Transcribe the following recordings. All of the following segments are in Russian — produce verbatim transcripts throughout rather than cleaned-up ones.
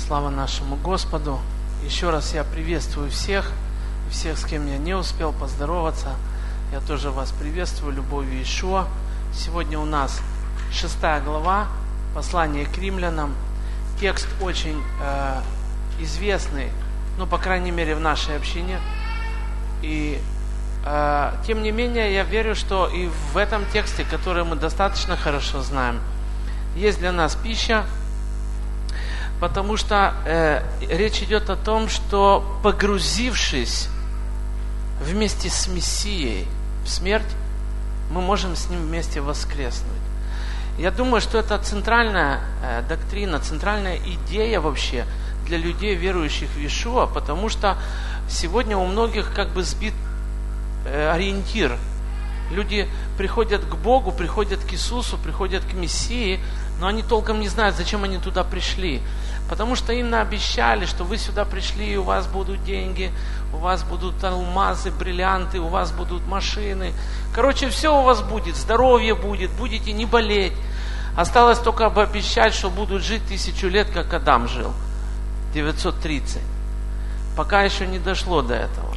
Слава нашему Господу. Еще раз я приветствую всех, и всех, с кем я не успел поздороваться. Я тоже вас приветствую любовью Иешуа. Сегодня у нас шестая глава, послание к римлянам. Текст очень э, известный, ну, по крайней мере, в нашей общине. И э, тем не менее, я верю, что и в этом тексте, который мы достаточно хорошо знаем, есть для нас пища. Потому что э, речь идет о том, что погрузившись вместе с Мессией в смерть, мы можем с Ним вместе воскреснуть. Я думаю, что это центральная э, доктрина, центральная идея вообще для людей, верующих в Иешуа, потому что сегодня у многих как бы сбит э, ориентир. Люди приходят к Богу, приходят к Иисусу, приходят к Мессии, но они толком не знают, зачем они туда пришли. Потому что им наобещали, что вы сюда пришли, и у вас будут деньги, у вас будут алмазы, бриллианты, у вас будут машины. Короче, все у вас будет, здоровье будет, будете не болеть. Осталось только обещать, что будут жить тысячу лет, как Адам жил, девятьсот тридцать. Пока еще не дошло до этого.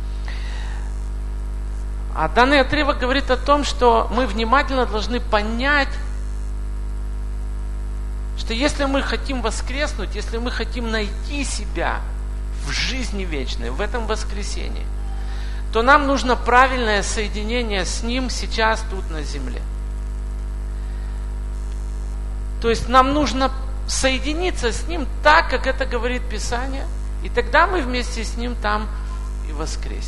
А данный отрывок говорит о том, что мы внимательно должны понять, что если мы хотим воскреснуть, если мы хотим найти себя в жизни вечной, в этом воскресении, то нам нужно правильное соединение с Ним сейчас тут на земле. То есть нам нужно соединиться с Ним так, как это говорит Писание, и тогда мы вместе с Ним там и воскреснем.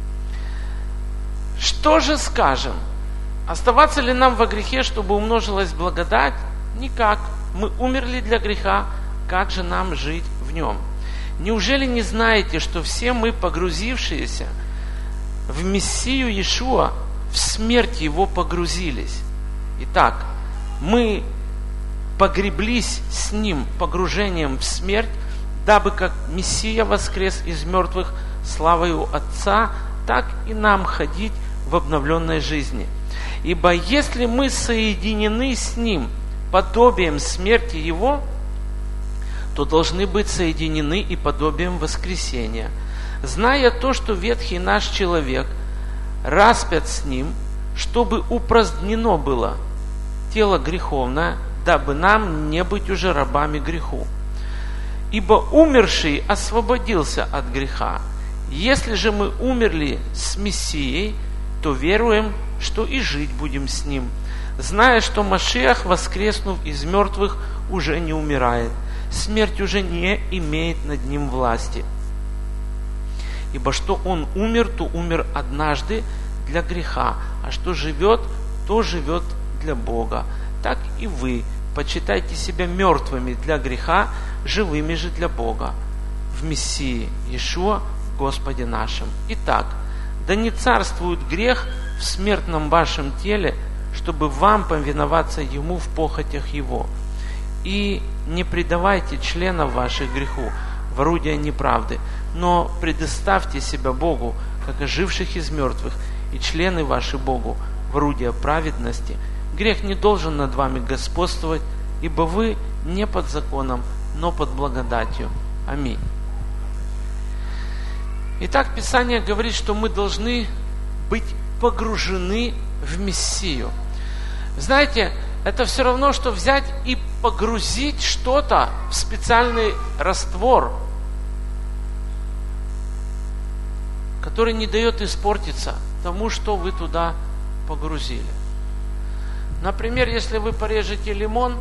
Что же скажем? Оставаться ли нам во грехе, чтобы умножилась благодать? Никак. Мы умерли для греха, как же нам жить в нем? Неужели не знаете, что все мы, погрузившиеся в Мессию Иешуа, в смерть Его погрузились? Итак, мы погреблись с Ним погружением в смерть, дабы как Мессия воскрес из мертвых славою Отца, так и нам ходить в обновленной жизни. Ибо если мы соединены с Ним подобием смерти Его, то должны быть соединены и подобием воскресения, зная то, что ветхий наш человек распят с Ним, чтобы упразднено было тело греховное, дабы нам не быть уже рабами греху. Ибо умерший освободился от греха. Если же мы умерли с Мессией, то веруем, что и жить будем с Ним, зная, что Машиах, воскреснув из мертвых, уже не умирает, смерть уже не имеет над ним власти. Ибо что он умер, то умер однажды для греха, а что живет, то живет для Бога. Так и вы почитайте себя мертвыми для греха, живыми же для Бога, в Мессии Иешуа, Господе нашим. Итак, да не царствует грех в смертном вашем теле, чтобы вам повиноваться Ему в похотях Его. И не предавайте членов ваших греху в орудие неправды, но предоставьте себя Богу, как оживших из мертвых, и члены ваши Богу в орудие праведности. Грех не должен над вами господствовать, ибо вы не под законом, но под благодатью. Аминь. Итак, Писание говорит, что мы должны быть погружены в Мессию. Знаете, это все равно, что взять и погрузить что-то в специальный раствор, который не дает испортиться тому, что вы туда погрузили. Например, если вы порежете лимон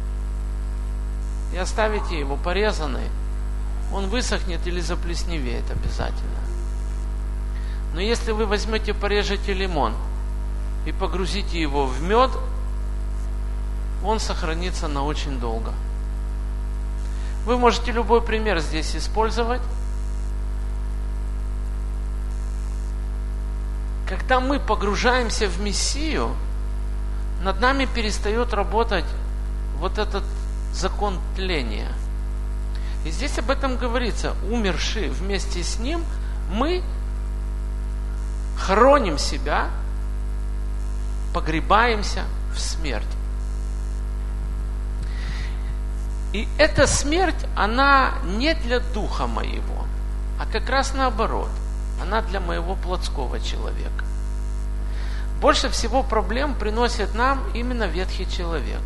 и оставите его порезанный, он высохнет или заплесневеет обязательно. Но если вы возьмете, порежете лимон и погрузите его в мед, он сохранится на очень долго. Вы можете любой пример здесь использовать. Когда мы погружаемся в Мессию, над нами перестает работать вот этот закон тления. И здесь об этом говорится. Умерши вместе с Ним, мы хороним себя, погребаемся в смерть. И эта смерть, она не для духа моего, а как раз наоборот. Она для моего плотского человека. Больше всего проблем приносит нам именно ветхий человек.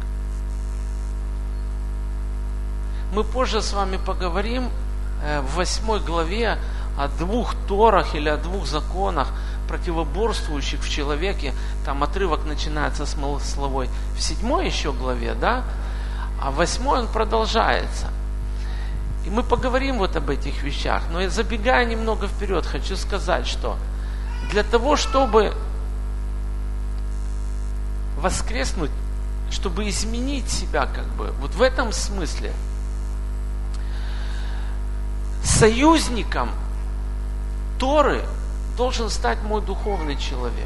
Мы позже с вами поговорим в восьмой главе о двух торах или о двух законах, противоборствующих в человеке. Там отрывок начинается с словой в седьмой еще главе, да? А в восьмой он продолжается. И мы поговорим вот об этих вещах. Но я, забегая немного вперед, хочу сказать, что для того, чтобы воскреснуть, чтобы изменить себя, как бы, вот в этом смысле, союзником Торы должен стать мой духовный человек.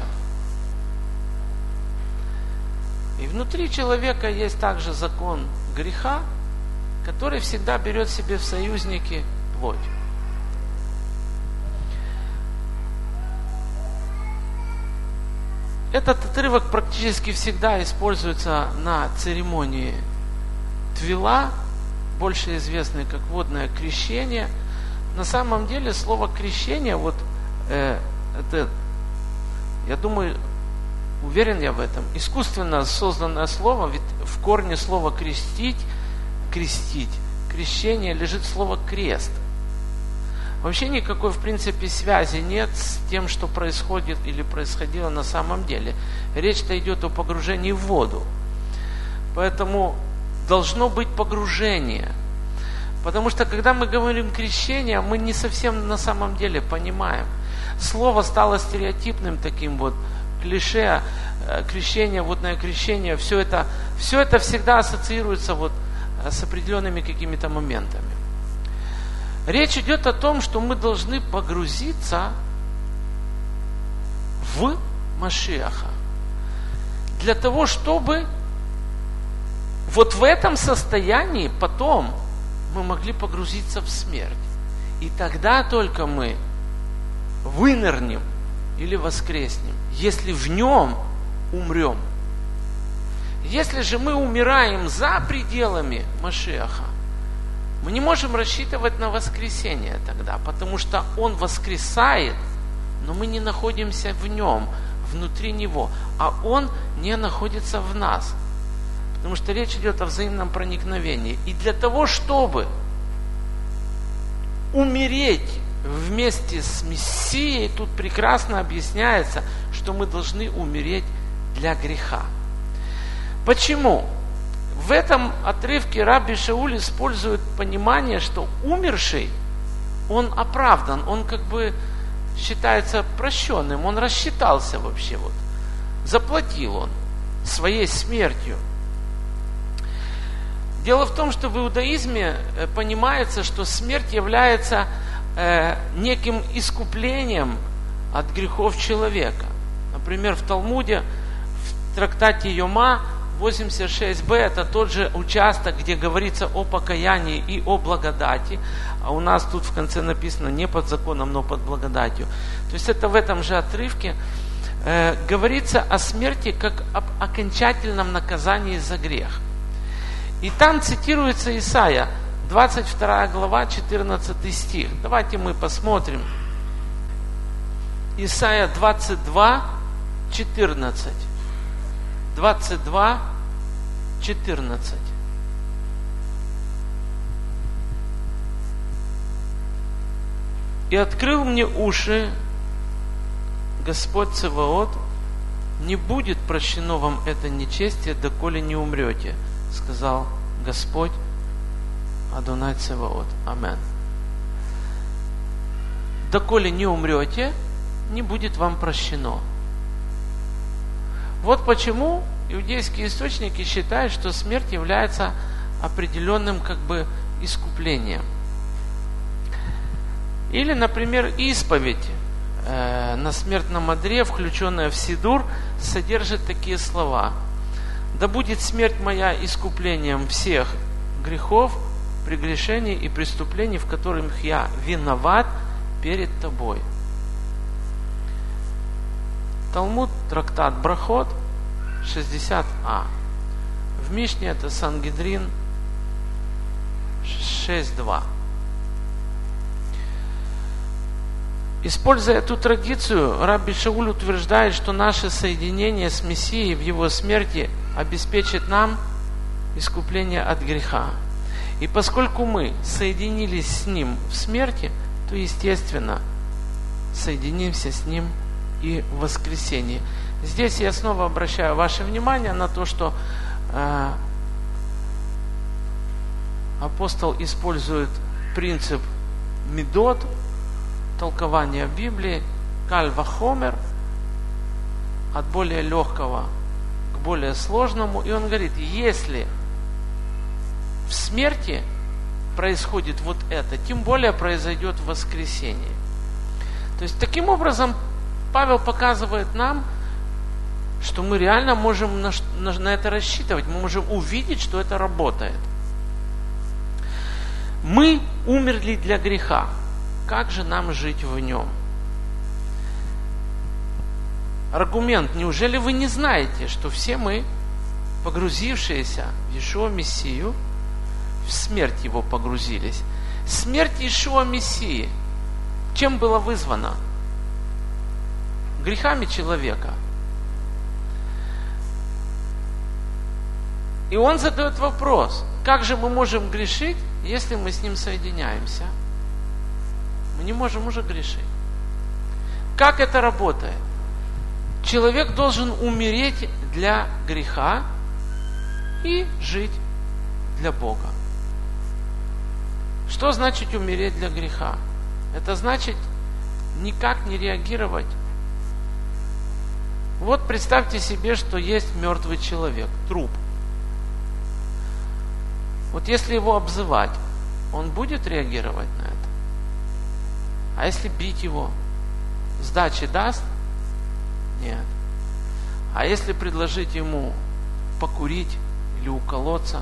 И внутри человека есть также закон греха, который всегда берет себе в союзники плоть. Этот отрывок практически всегда используется на церемонии Твила, больше известной как водное крещение. На самом деле слово крещение, вот э, это, я думаю, уверен я в этом, искусственно созданное слово, ведь в корне слова крестить, крестить, крещение лежит слово крест. Вообще никакой, в принципе, связи нет с тем, что происходит или происходило на самом деле. Речь-то идет о погружении в воду. Поэтому должно быть погружение. Потому что, когда мы говорим крещение, мы не совсем на самом деле понимаем. Слово стало стереотипным таким вот клише, крещение, водное крещение. Все это, все это всегда ассоциируется вот с определенными какими-то моментами. Речь идет о том, что мы должны погрузиться в Машиаха. Для того, чтобы вот в этом состоянии потом мы могли погрузиться в смерть. И тогда только мы вынырнем или воскреснем, если в нем умрем. Если же мы умираем за пределами Машиаха, мы не можем рассчитывать на воскресение тогда, потому что Он воскресает, но мы не находимся в Нем, внутри Него, а Он не находится в нас. Потому что речь идет о взаимном проникновении. И для того, чтобы умереть вместе с Мессией, тут прекрасно объясняется, что мы должны умереть для греха. Почему? В этом отрывке Рабби Шауль использует понимание, что умерший, он оправдан, он как бы считается прощенным, он рассчитался вообще, вот, заплатил он своей смертью. Дело в том, что в иудаизме понимается, что смерть является э, неким искуплением от грехов человека. Например, в Талмуде, в трактате Йома, восемьдесят шесть бэ, это тот же участок, где говорится о покаянии и о благодати. А у нас тут в конце написано не под законом, но под благодатью. То есть это в этом же отрывке э, говорится о смерти как об окончательном наказании за грех. И там цитируется Исайя, двадцать вторая глава, четырнадцатый стих. Давайте мы посмотрим. Исайя двадцать два, четырнадцать. двадцать два, четырнадцать. «И открыл мне уши Господь Цеваот, не будет прощено вам это нечестие, доколе не умрете, сказал Господь Адонай Цеваот». Амен. Доколе не умрете, не будет вам прощено. Вот почему иудейские источники считают, что смерть является определенным как бы искуплением. Или, например, исповедь э, на смертном одре, включенная в сидур, содержит такие слова: «Да будет смерть моя искуплением всех грехов, прегрешений и преступлений, в которых я виноват перед тобой». Талмуд, трактат Брахот, шестьдесят а. В Мишне это Сангедрин, шесть два. Используя эту традицию, Рабби Шауль утверждает, что наше соединение с Мессией в Его смерти обеспечит нам искупление от греха. И поскольку мы соединились с Ним в смерти, то, естественно, соединимся с Ним и в воскресении. Здесь я снова обращаю ваше внимание на то, что э, апостол использует принцип медот, толкования Библии, каль вахомер, от более легкого к более сложному. И он говорит, если в смерти происходит вот это, тем более произойдет в воскресении. То есть таким образом Павел показывает нам, что мы реально можем на, на, на это рассчитывать, мы можем увидеть, что это работает. Мы умерли для греха. Как же нам жить в нем? Аргумент. Неужели вы не знаете, что все мы, погрузившиеся в Иешуа Мессию, в смерть Его погрузились? Смерть Иешуа Мессии чем была вызвана? Грехами человека. И он задает вопрос, как же мы можем грешить, если мы с Ним соединяемся? Мы не можем уже грешить. Как это работает? Человек должен умереть для греха и жить для Бога. Что значит умереть для греха? Это значит никак не реагировать. Вот представьте себе, что есть мертвый человек, труп. Вот если его обзывать, он будет реагировать на это? А если бить его, сдачи даст? Нет. А если предложить ему покурить или уколоться,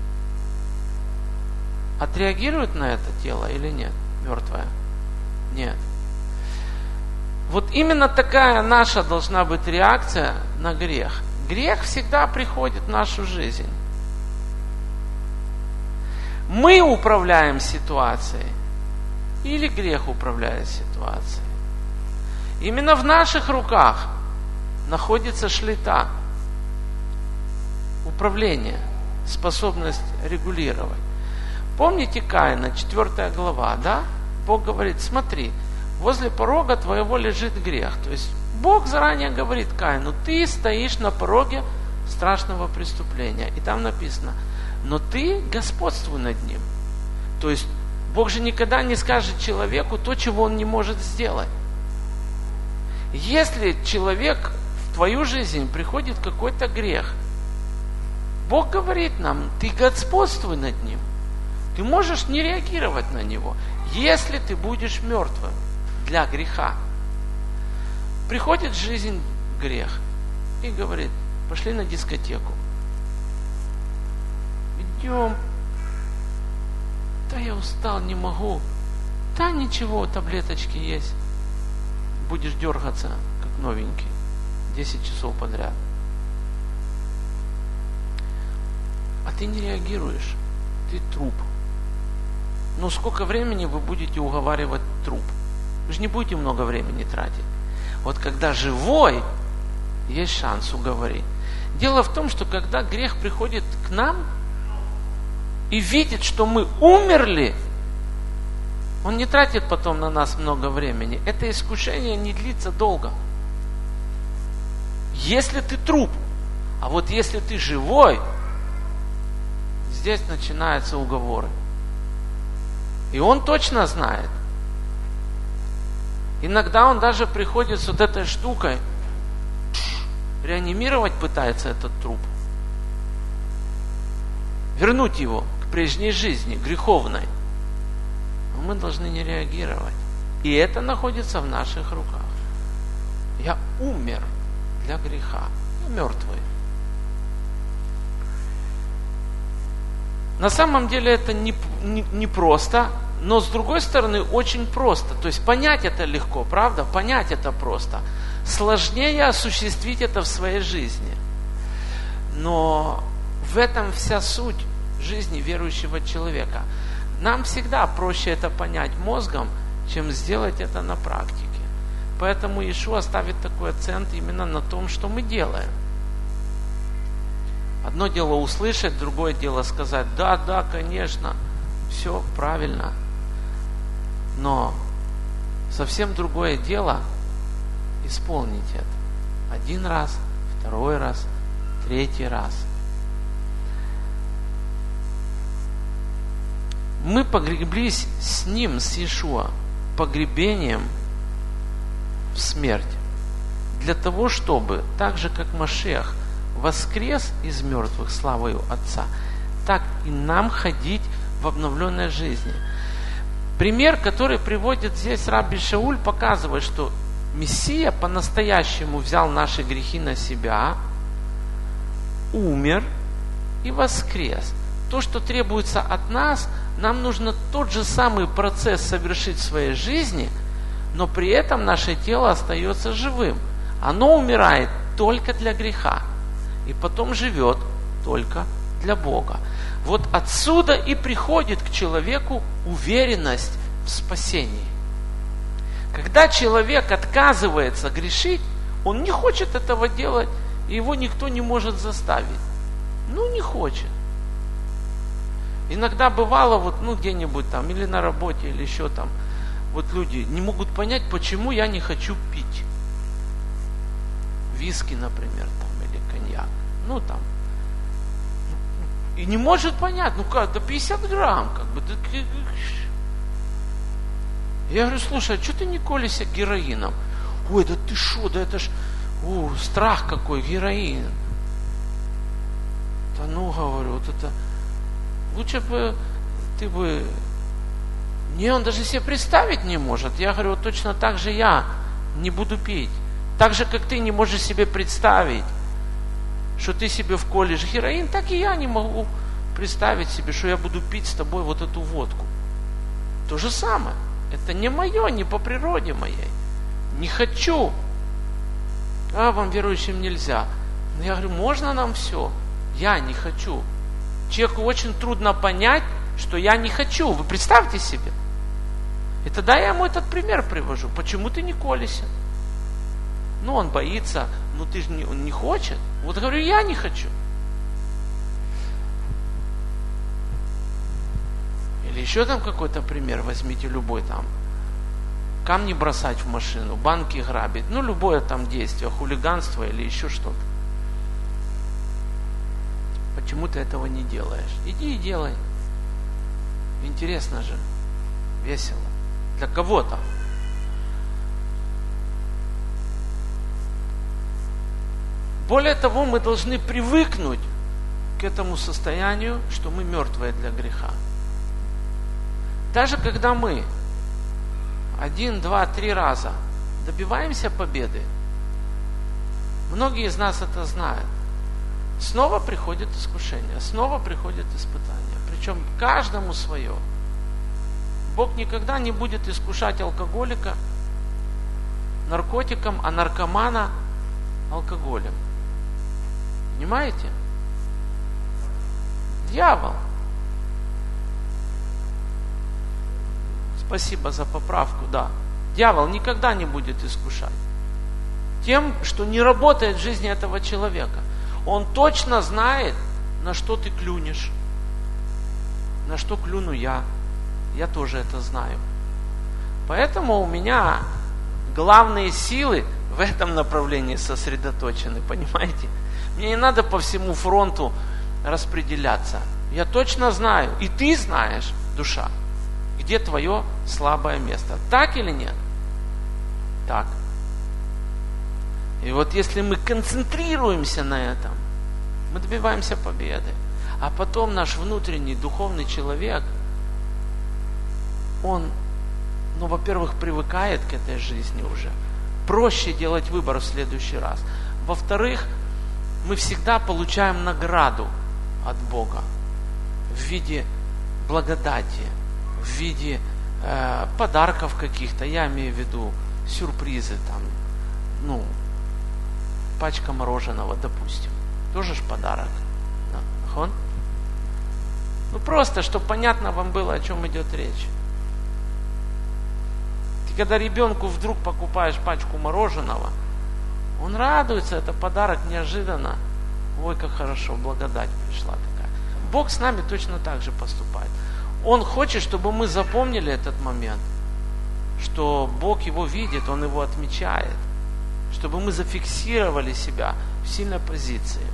отреагирует на это тело или нет? Мертвое? Нет. Вот именно такая наша должна быть реакция на грех. Грех всегда приходит в нашу жизнь. Мы управляем ситуацией или грех управляет ситуацией? Именно в наших руках находится шлита, управление, способность регулировать. Помните Каина, четвёртая глава, да? Бог говорит, смотри, возле порога твоего лежит грех. То есть Бог заранее говорит Каину, ты стоишь на пороге страшного преступления. И там написано, но ты господствуй над ним. То есть Бог же никогда не скажет человеку то, чего он не может сделать. Если человек в твою жизнь приходит какой-то грех, Бог говорит нам, ты господствуй над ним. Ты можешь не реагировать на него, если ты будешь мертвым для греха. Приходит в жизнь грех и говорит, пошли на дискотеку. Идем. Да я устал, не могу. Да ничего, таблеточки есть. Будешь дергаться, как новенький. десять часов подряд. А ты не реагируешь. Ты труп. Ну сколько времени вы будете уговаривать труп? Вы же не будете много времени тратить. Вот когда живой, есть шанс уговорить. Дело в том, что когда грех приходит к нам и видит, что мы умерли, он не тратит потом на нас много времени. Это искушение не длится долго. Если ты труп, а вот если ты живой, здесь начинаются уговоры. И он точно знает. Иногда он даже приходит с вот этой штукой, реанимировать пытается этот труп. Вернуть его к прежней жизни, греховной. Но мы должны не реагировать. И это находится в наших руках. Я умер для греха. Я мертвый. На самом деле это не, не, не просто, но с другой стороны очень просто. То есть понять это легко, правда? Понять это просто. Сложнее осуществить это в своей жизни. Но в этом вся суть жизни верующего человека. Нам всегда проще это понять мозгом, чем сделать это на практике. Поэтому Иешуа ставит такой акцент именно на том, что мы делаем. Одно дело услышать, другое дело сказать: да, да, конечно, все правильно. Но совсем другое дело исполнить это. Один раз, второй раз, третий раз. Мы погреблись с Ним, с Иешуа, погребением в смерть, для того, чтобы, так же как Машиах воскрес из мертвых славою Отца, так и нам ходить в обновленной жизни. Пример, который приводит здесь Рабби Шауль, показывает, что Мессия по-настоящему взял наши грехи на себя, умер и воскрес. То, что требуется от нас, нам нужно тот же самый процесс совершить в своей жизни, но при этом наше тело остается живым. Оно умирает только для греха и потом живет только для Бога. Вот отсюда и приходит к человеку уверенность в спасении. Когда человек отказывается грешить, он не хочет этого делать, и его никто не может заставить. Ну, не хочет. Иногда бывало, вот, ну, где-нибудь там, или на работе, или еще там, вот люди не могут понять, почему я не хочу пить. Виски, например, там, или коньяк. Ну, там. И не может понять, ну как, да пятьдесят грамм, как бы. Да... Я говорю: слушай, а что ты не колешься героином? Ой, да ты шо, да это ж, о, страх какой, героин. Да ну, говорю, вот это, лучше бы ты бы, не, он даже себе представить не может. Я говорю: вот точно так же я не буду пить. Так же, как ты не можешь себе представить, что ты себе вколешь героин, так и я не могу представить себе, что я буду пить с тобой вот эту водку. То же самое. Это не мое, не по природе моей. Не хочу. А вам, верующим, нельзя. Но я говорю: можно нам все? Я не хочу. Человеку очень трудно понять, что я не хочу. Вы представьте себе. И тогда я ему этот пример привожу. Почему ты не колешься? Ну, он боится. Ну, ты же не, он не хочет. Вот говорю: я не хочу. Или еще там какой-то пример, возьмите любой там. Камни бросать в машину, банки грабить, ну, любое там действие, хулиганство или еще что-то. Почему ты этого не делаешь? Иди и делай. Интересно же, весело. Для кого-то. Более того, мы должны привыкнуть к этому состоянию, что мы мертвые для греха. Даже когда мы один, два, три раза добиваемся победы, многие из нас это знают, снова приходит искушение, снова приходит испытание. Причем каждому свое. Бог никогда не будет искушать алкоголика наркотиком, а наркомана алкоголем. Понимаете? Дьявол. Спасибо за поправку, да. Дьявол никогда не будет искушать тем, что не работает в жизни этого человека. Он точно знает, на что ты клюнешь, на что клюну я. Я тоже это знаю. Поэтому у меня главные силы в этом направлении сосредоточены, понимаете? Мне не надо по всему фронту распределяться. Я точно знаю, и ты знаешь, душа, где твое слабое место. Так или нет? Так. И вот если мы концентрируемся на этом, мы добиваемся победы. А потом наш внутренний духовный человек, он, ну, во-первых, привыкает к этой жизни уже. Проще делать выбор в следующий раз. Во-вторых, мы всегда получаем награду от Бога в виде благодати, в виде э, подарков каких-то, я имею в виду сюрпризы, там, ну, пачка мороженого, допустим, тоже ж подарок. Да. Ну просто, чтобы понятно вам было, о чем идет речь. Ты когда ребенку вдруг покупаешь пачку мороженого, он радуется, это подарок неожиданно. Ой, как хорошо, благодать пришла такая. Бог с нами точно так же поступает. Он хочет, чтобы мы запомнили этот момент, что Бог его видит, Он его отмечает, чтобы мы зафиксировали себя в сильной позиции.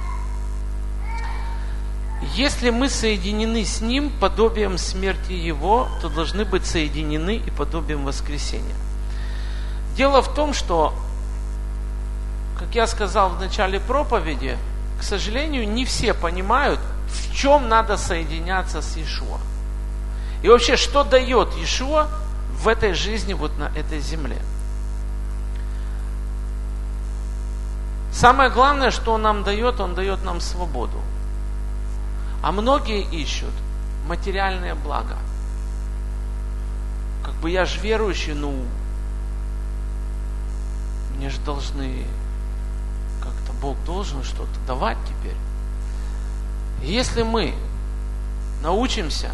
Если мы соединены с Ним подобием смерти Его, то должны быть соединены и подобием воскресения. Дело в том, что, как я сказал в начале проповеди, к сожалению, не все понимают, в чем надо соединяться с Иешуа. И вообще, что дает Иешуа в этой жизни, вот на этой земле. Самое главное, что Он нам дает, Он дает нам свободу. А многие ищут материальное благо. Как бы я же верующий, ну, мне же должны, как-то Бог должен что-то давать теперь. И если мы научимся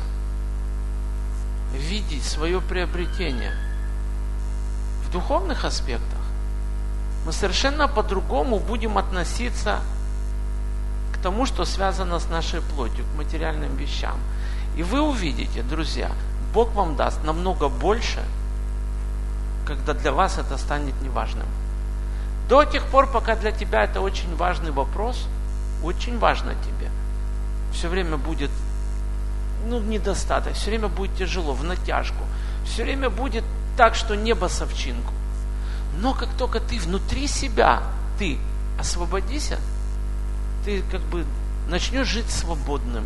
видеть свое приобретение в духовных аспектах, мы совершенно по-другому будем относиться к тому, что связано с нашей плотью, к материальным вещам. И вы увидите, друзья, Бог вам даст намного больше, когда для вас это станет неважным. До тех пор, пока для тебя это очень важный вопрос, очень важно тебе, все время будет ну, недостаток, все время будет тяжело, в натяжку, все время будет так, что небо совчинку. Но как только ты внутри себя, ты освободися, ты как бы начнешь жить свободным.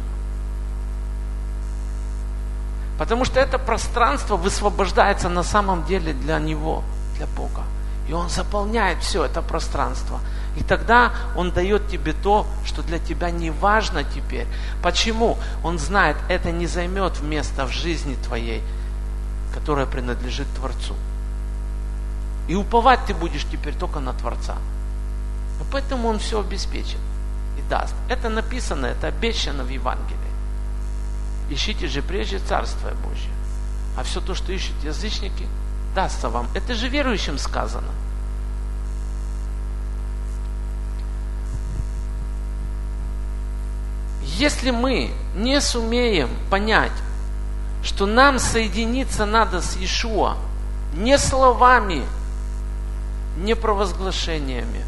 Потому что это пространство высвобождается на самом деле для Него, для Бога. И Он заполняет все это пространство. И тогда Он дает тебе то, что для тебя не важно теперь. Почему? Он знает, это не займет место в жизни твоей, которая принадлежит Творцу. И уповать ты будешь теперь только на Творца. И поэтому Он все обеспечит и даст. Это написано, это обещано в Евангелии. Ищите же прежде Царствие Божье. А все то, что ищут язычники, дастся вам. Это же верующим сказано. Если мы не сумеем понять, что нам соединиться надо с Иешуа не словами, не провозглашениями,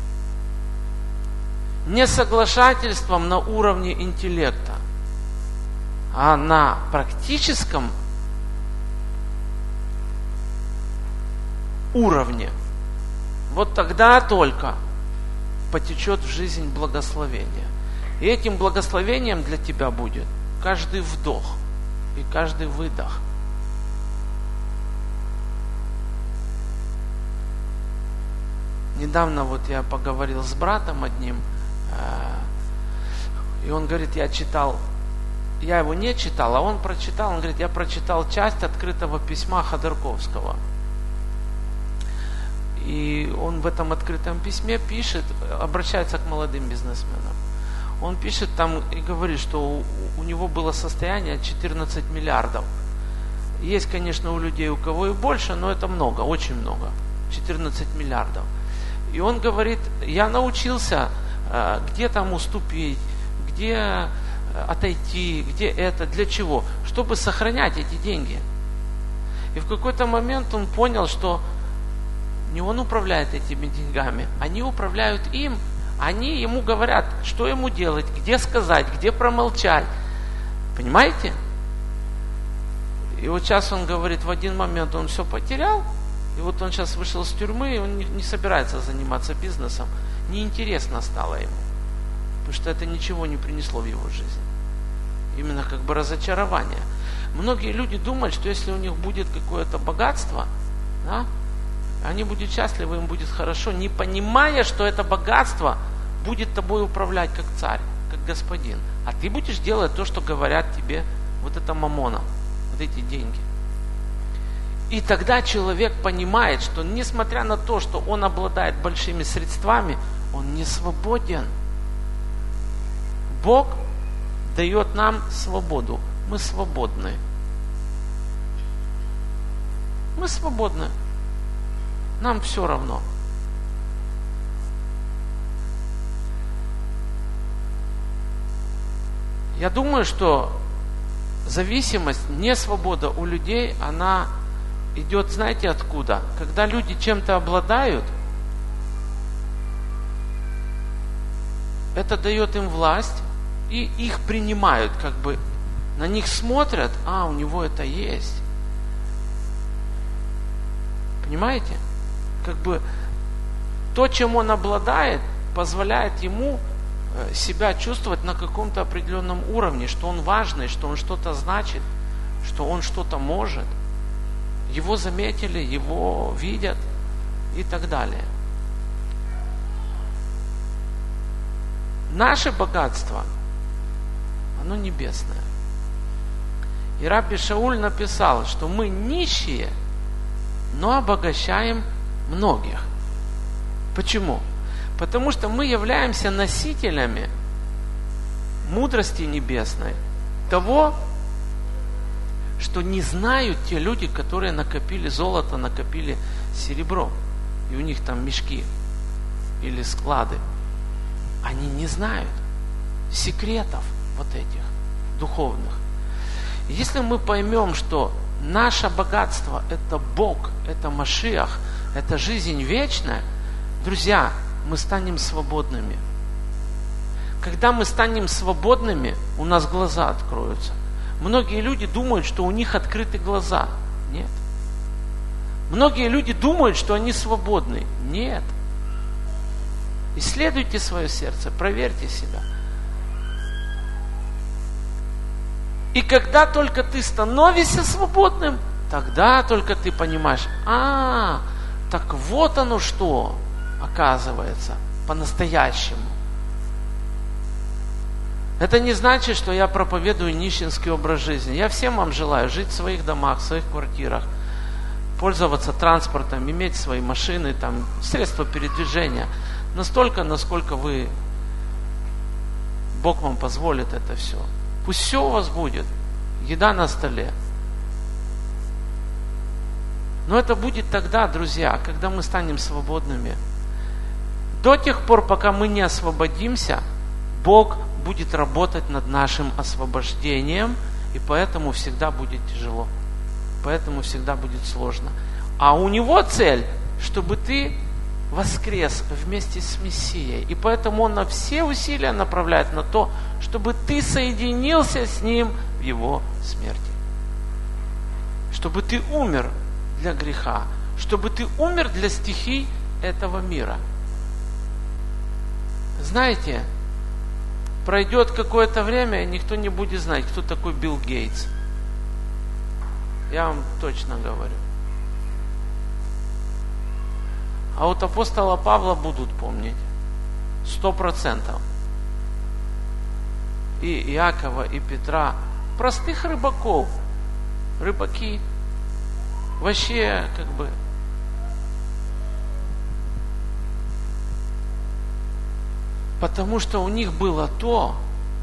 не соглашательством на уровне интеллекта, а на практическом уровне, вот тогда только потечет в жизнь благословение. И этим благословением для тебя будет каждый вдох и каждый выдох. Недавно вот я поговорил с братом одним, и он говорит, я читал, я его не читал, а он прочитал, он говорит, я прочитал часть открытого письма Ходорковского. И он в этом открытом письме пишет, обращается к молодым бизнесменам. Он пишет там и говорит, что у, у него было состояние четырнадцать миллиардов. Есть, конечно, у людей, у кого и больше, но это много, очень много. четырнадцать миллиардов. И он говорит, я научился, где там уступить, где отойти, где это, для чего? Чтобы сохранять эти деньги. И в какой-то момент он понял, что не он управляет этими деньгами, они управляют им. Они ему говорят, что ему делать, где сказать, где промолчать. Понимаете? И вот сейчас он говорит, в один момент он все потерял, и вот он сейчас вышел из тюрьмы, и он не, не собирается заниматься бизнесом. Неинтересно стало ему, потому что это ничего не принесло в его жизнь. Именно как бы разочарование. Многие люди думают, что если у них будет какое-то богатство, да, они будут счастливы, им будет хорошо, не понимая, что это богатство будет тобой управлять как царь, как господин. А ты будешь делать то, что говорят тебе вот это мамона, вот эти деньги. И тогда человек понимает, что несмотря на то, что он обладает большими средствами, он не свободен. Бог дает нам свободу. Мы свободны. Мы свободны. Нам все равно. Я думаю, что зависимость, не свобода у людей, она идет, знаете, откуда? Когда люди чем-то обладают, это дает им власть, и их принимают, как бы на них смотрят, а, у него это есть. Понимаете? Как бы то, чем он обладает, позволяет ему себя чувствовать на каком-то определенном уровне, что он важный, что он что-то значит, что он что-то может. Его заметили, его видят и так далее. Наше богатство, оно небесное. И Рабби Шауль написал, что мы нищие, но обогащаем многих. Почему? Потому что мы являемся носителями мудрости небесной, того, что не знают те люди, которые накопили золото, накопили серебро, и у них там мешки или склады. Они не знают секретов вот этих духовных. Если мы поймем, что наше богатство – это Бог, это Машиах, это жизнь вечная, друзья, мы станем свободными. Когда мы станем свободными, у нас глаза откроются. Многие люди думают, что у них открыты глаза. Нет. Многие люди думают, что они свободны. Нет. Исследуйте свое сердце, проверьте себя. И когда только ты становишься свободным, тогда только ты понимаешь, а, так вот оно что, оказывается, по-настоящему. Это не значит, что я проповедую нищенский образ жизни. Я всем вам желаю жить в своих домах, в своих квартирах, пользоваться транспортом, иметь свои машины, там, средства передвижения. Настолько, насколько вы, Бог вам позволит это все. Пусть все у вас будет. Еда на столе. Но это будет тогда, друзья, когда мы станем свободными. До тех пор, пока мы не освободимся, Бог будет работать над нашим освобождением, и поэтому всегда будет тяжело. Поэтому всегда будет сложно. А у Него цель, чтобы ты воскрес вместе с Мессией. И поэтому Он на все усилия направляет на то, чтобы ты соединился с Ним в Его смерти. Чтобы ты умер для греха. Чтобы ты умер для стихий этого мира. Знаете, пройдет какое-то время, и никто не будет знать, кто такой Билл Гейтс. Я вам точно говорю. А вот апостола Павла будут помнить. Сто процентов. И Иакова, и Петра. Простых рыбаков. Рыбаки. Вообще, как бы... Потому что у них было то,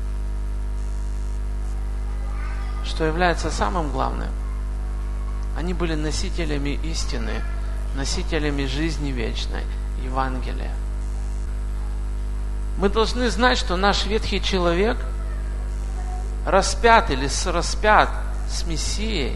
что является самым главным. Они были носителями истины, носителями жизни вечной, Евангелия. Мы должны знать, что наш ветхий человек распят или распят с Мессией.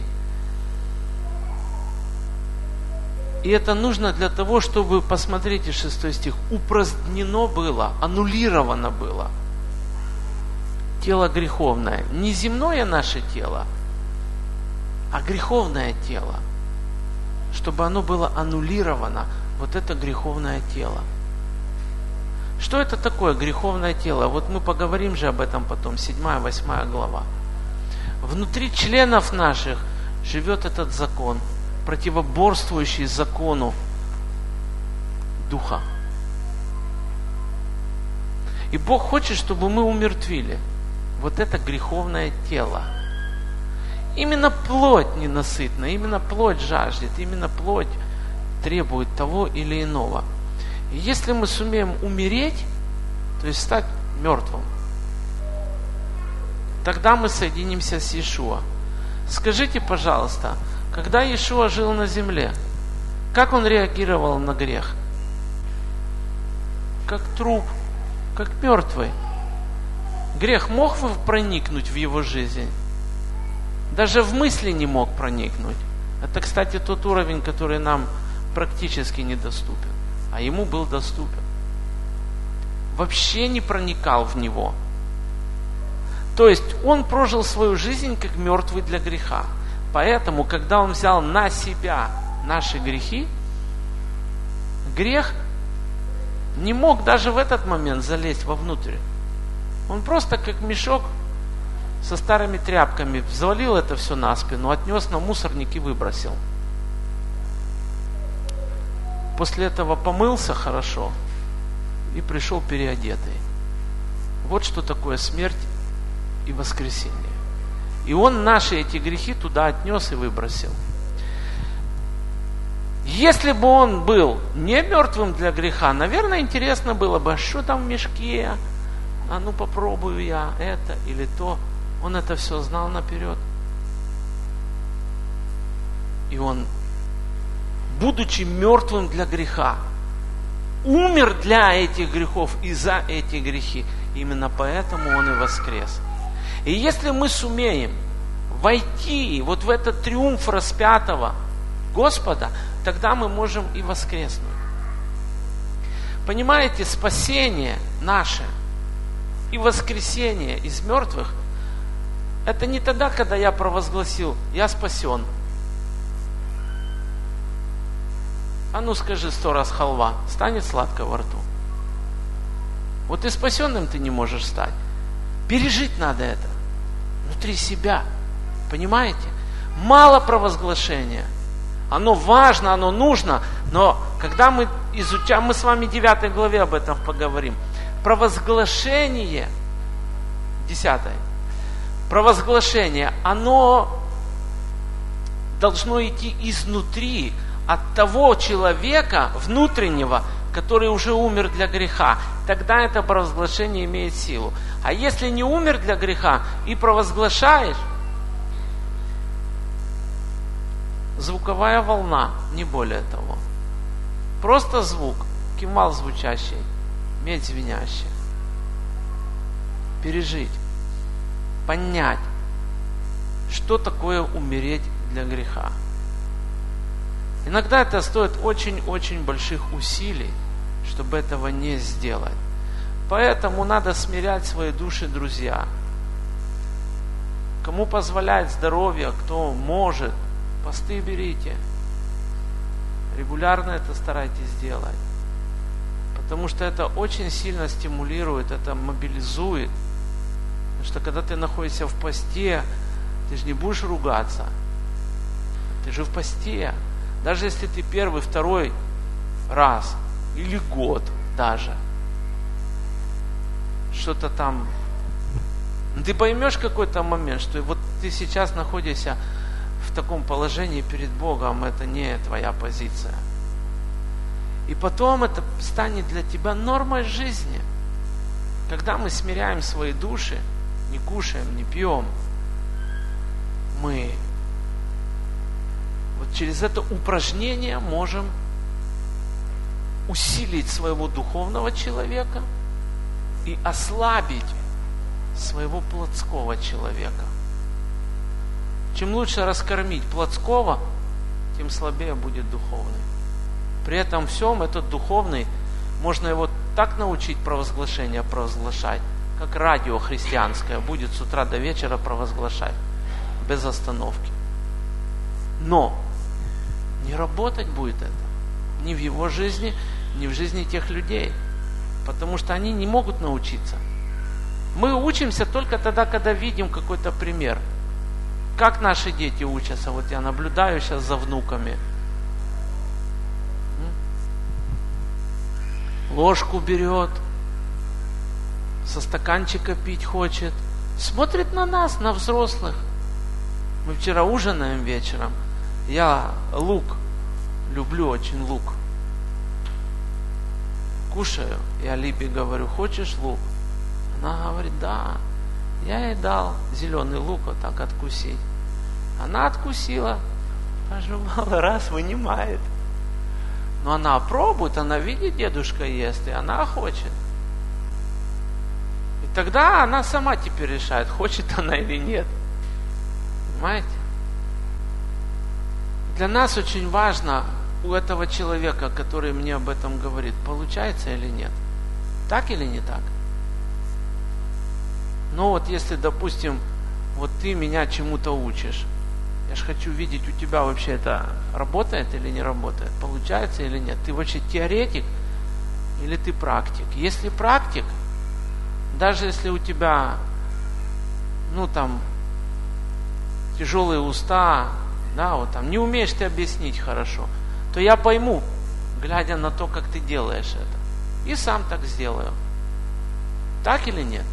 И это нужно для того, чтобы, посмотрите, шестой стих, упразднено было, аннулировано было тело греховное. Не земное наше тело, а греховное тело. Чтобы оно было аннулировано, вот это греховное тело. Что это такое греховное тело? Вот мы поговорим же об этом потом, седьмая, восьмая глава. Внутри членов наших живет этот закон, противоборствующий закону Духа. И Бог хочет, чтобы мы умертвили вот это греховное тело. Именно плоть ненасытна, именно плоть жаждет, именно плоть требует того или иного. И если мы сумеем умереть, то есть стать мертвым, тогда мы соединимся с Иешуа. Скажите, пожалуйста, когда Иешуа жил на земле, как он реагировал на грех? Как труп, как мертвый. Грех мог проникнуть в его жизнь? Даже в мысли не мог проникнуть. Это, кстати, тот уровень, который нам практически недоступен, а ему был доступен. Вообще не проникал в него. То есть он прожил свою жизнь как мертвый для греха. Поэтому, когда он взял на себя наши грехи, грех не мог даже в этот момент залезть вовнутрь. Он просто как мешок со старыми тряпками взвалил это все на спину, отнес на мусорник и выбросил. После этого помылся хорошо и пришел переодетый. Вот что такое смерть и воскресение. И он наши эти грехи туда отнес и выбросил. Если бы он был не мертвым для греха, наверное, интересно было бы, а что там в мешке? А ну попробую я это или то. Он это все знал наперед. И он, будучи мертвым для греха, умер для этих грехов и за эти грехи. Именно поэтому он и воскрес. И если мы сумеем войти вот в этот триумф распятого Господа, тогда мы можем и воскреснуть. Понимаете, спасение наше и воскресение из мертвых – это не тогда, когда я провозгласил: я спасен. А ну скажи сто раз халва, станет сладко во рту. Вот и спасенным ты не можешь стать. Пережить надо это внутри себя. Понимаете? Мало провозглашения. Оно важно, оно нужно, но когда мы изучаем, мы с вами в девятой главе об этом поговорим. Провозглашение, десятой, провозглашение, оно должно идти изнутри, от того человека внутреннего, который уже умер для греха. Тогда это провозглашение имеет силу. А если не умер для греха и провозглашаешь, звуковая волна, не более того. Просто звук, кимвал звучащий, медь звенящая. Пережить, понять, что такое умереть для греха. Иногда это стоит очень-очень больших усилий, чтобы этого не сделать. Поэтому надо смирять свои души, друзья. Кому позволяет здоровье, кто может, посты берите. Регулярно это старайтесь делать. Потому что это очень сильно стимулирует, это мобилизует. Потому что когда ты находишься в посте, ты же не будешь ругаться. Ты же в посте. Даже если ты первый, второй раз или год даже что-то там, ты поймешь какой-то момент, что вот ты сейчас находишься в таком положении перед Богом, это не твоя позиция. И потом это станет для тебя нормой жизни. Когда мы смиряем свои души, не кушаем, не пьем, мы вот через это упражнение можем усилить своего духовного человека и ослабить своего плотского человека. Чем лучше раскормить плотского, тем слабее будет духовный. При этом всем этот духовный, можно его так научить провозглашение провозглашать, как радио христианское будет с утра до вечера провозглашать, без остановки. Но не работать будет это ни в его жизни, ни в жизни тех людей, потому что они не могут научиться. Мы учимся только тогда, когда видим какой-то пример. Как наши дети учатся? Вот я наблюдаю сейчас за внуками. Ложку берет, со стаканчика пить хочет, смотрит на нас, на взрослых. Мы вчера ужинаем вечером. Я лук, люблю очень лук. Кушаю, я Либе говорю: хочешь лук? Она говорит: да. Я ей дал зеленый лук вот так откусить. Она откусила, пожевала, раз, вынимает. Но она пробует, она видит, дедушка ест, и она хочет. И тогда она сама теперь решает, хочет она или нет. Понимаете? Для нас очень важно у этого человека, который мне об этом говорит, получается или нет. Так или не так? Но вот если, допустим, вот ты меня чему-то учишь, я же хочу видеть, у тебя вообще это работает или не работает, получается или нет. Ты вообще теоретик или ты практик? Если практик, даже если у тебя, ну там, тяжелые уста, да, вот там, не умеешь ты объяснить хорошо, то я пойму, глядя на то, как ты делаешь это. И сам так сделаю. Так или нет?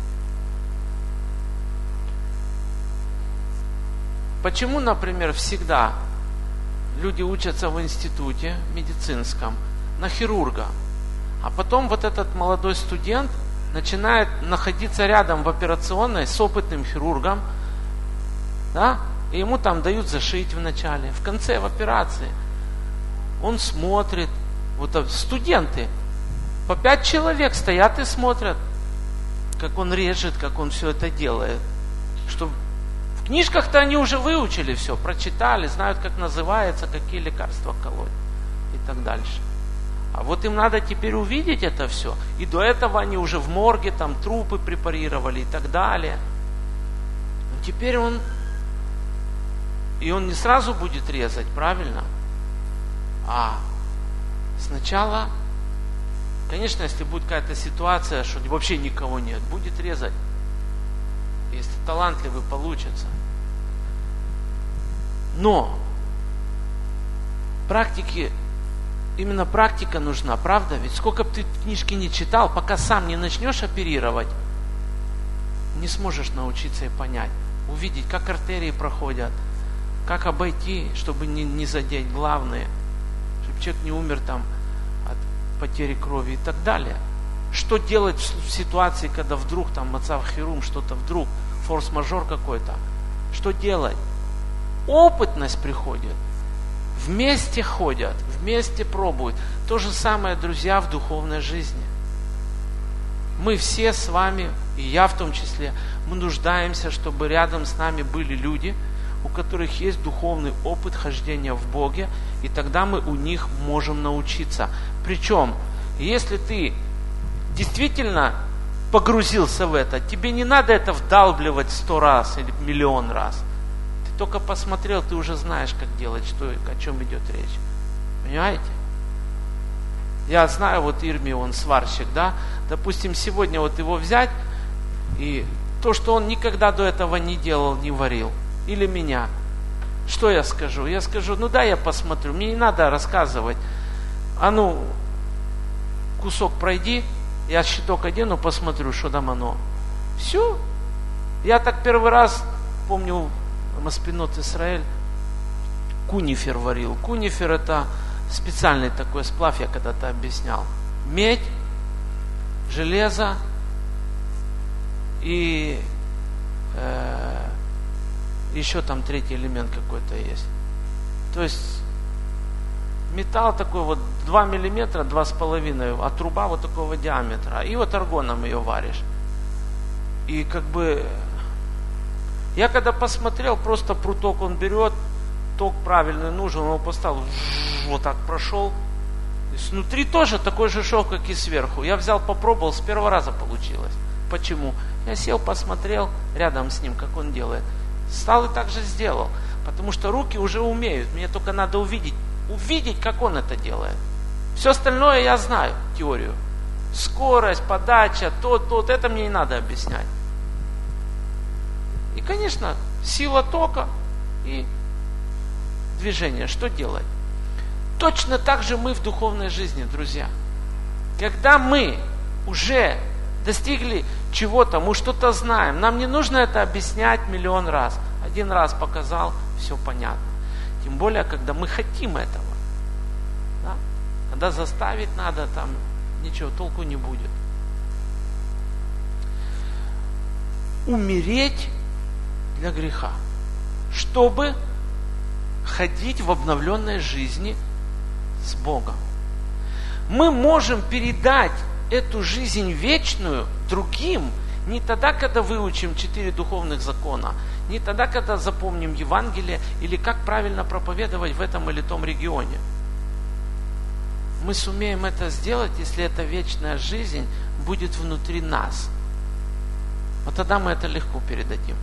Почему, например, всегда люди учатся в институте медицинском на хирурга, а потом вот этот молодой студент начинает находиться рядом в операционной с опытным хирургом, да, и ему там дают зашить вначале, в конце в операции. Он смотрит, вот студенты, по пять человек стоят и смотрят, как он режет, как он все это делает. Что в книжках-то они уже выучили все, прочитали, знают, как называется, какие лекарства колоть и так дальше. А вот им надо теперь увидеть это все. И до этого они уже в морге там трупы препарировали и так далее. Но теперь он, и он не сразу будет резать, правильно? А сначала, конечно, если будет какая-то ситуация, что вообще никого нет, будет резать. Если талантливый получится. Но практики, именно практика нужна, правда? Ведь сколько бы ты книжки не читал, пока сам не начнешь оперировать, не сможешь научиться и понять, увидеть, как артерии проходят, как обойти, чтобы не, не задеть главные, чтобы человек не умер там от потери крови и так далее. Что делать в ситуации, когда вдруг там мацав хирум, что-то вдруг, форс-мажор какой-то? Что делать? Опытность приходит. Вместе ходят, вместе пробуют. То же самое, друзья, в духовной жизни. Мы все с вами, и я в том числе, мы нуждаемся, чтобы рядом с нами были люди, у которых есть духовный опыт хождения в Боге, и тогда мы у них можем научиться. Причем, если ты действительно погрузился в это, тебе не надо это вдалбливать сто раз или миллион раз. Ты только посмотрел, ты уже знаешь, как делать, что, о чем идет речь. Понимаете? Я знаю, вот Ирми, он сварщик, да? Допустим, сегодня вот его взять, и то, что он никогда до этого не делал, не варил, или меня, что я скажу? Я скажу, ну да, я посмотрю, мне не надо рассказывать. А ну, кусок пройди, я щиток одену, посмотрю, что там оно. Все. Я так первый раз, помню, Маспинот Исраэль, кунифер варил. Кунифер это специальный такой сплав, я когда-то объяснял. Медь, железо и э, еще там третий элемент какой-то есть. То есть металл такой вот два миллиметра, два с половиной, а труба вот такого диаметра. И вот аргоном ее варишь. И как бы я когда посмотрел, просто пруток он берет, ток правильный нужен, он его поставил, вот так прошел. И снутри тоже такой же шов, как и сверху. Я взял, попробовал, с первого раза получилось. Почему? Я сел, посмотрел рядом с ним, как он делает. Стал и так же сделал. Потому что руки уже умеют. Мне только надо увидеть, увидеть, как он это делает. Все остальное я знаю, теорию. Скорость, подача, то, то, это мне не надо объяснять. И, конечно, сила тока и движение. Что делать? Точно так же мы в духовной жизни, друзья. Когда мы уже достигли чего-то, мы что-то знаем, нам не нужно это объяснять миллион раз. Один раз показал, все понятно. Тем более, когда мы хотим этого. Да? Когда заставить надо, там ничего, толку не будет. умереть для греха, чтобы ходить в обновленной жизни с Богом. Мы можем передать эту жизнь вечную другим не тогда, когда выучим четыре духовных закона, не тогда, когда запомним Евангелие или как правильно проповедовать в этом или том регионе. Мы сумеем это сделать, если эта вечная жизнь будет внутри нас. Вот тогда мы это легко передадим.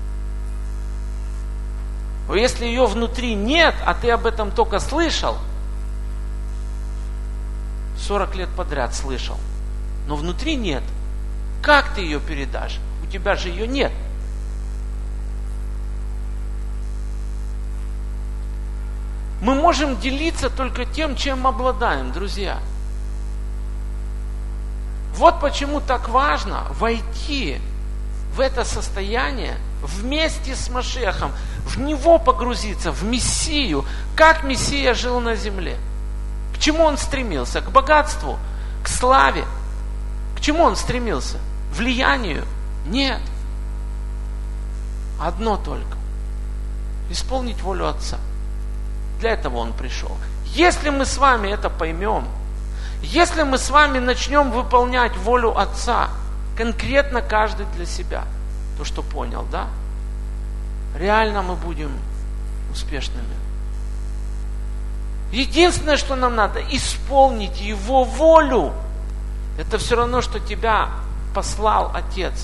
Но если ее внутри нет, а ты об этом только слышал, сорок лет подряд слышал, но внутри нет, как ты ее передашь? У тебя же ее нет. Мы можем делиться только тем, чем обладаем, друзья. Вот почему так важно войти в это состояние вместе с Машиахом, в него погрузиться, в Мессию, как Мессия жил на земле. К чему он стремился? К богатству, к славе. К чему он стремился? Влиянию? Нет. Одно только. Исполнить волю Отца. Для этого он пришел. Если мы с вами это поймем, если мы с вами начнем выполнять волю Отца, конкретно каждый для себя, то, что понял, да? Реально мы будем успешными. Единственное, что нам надо, исполнить Его волю. Это все равно, что тебя послал Отец.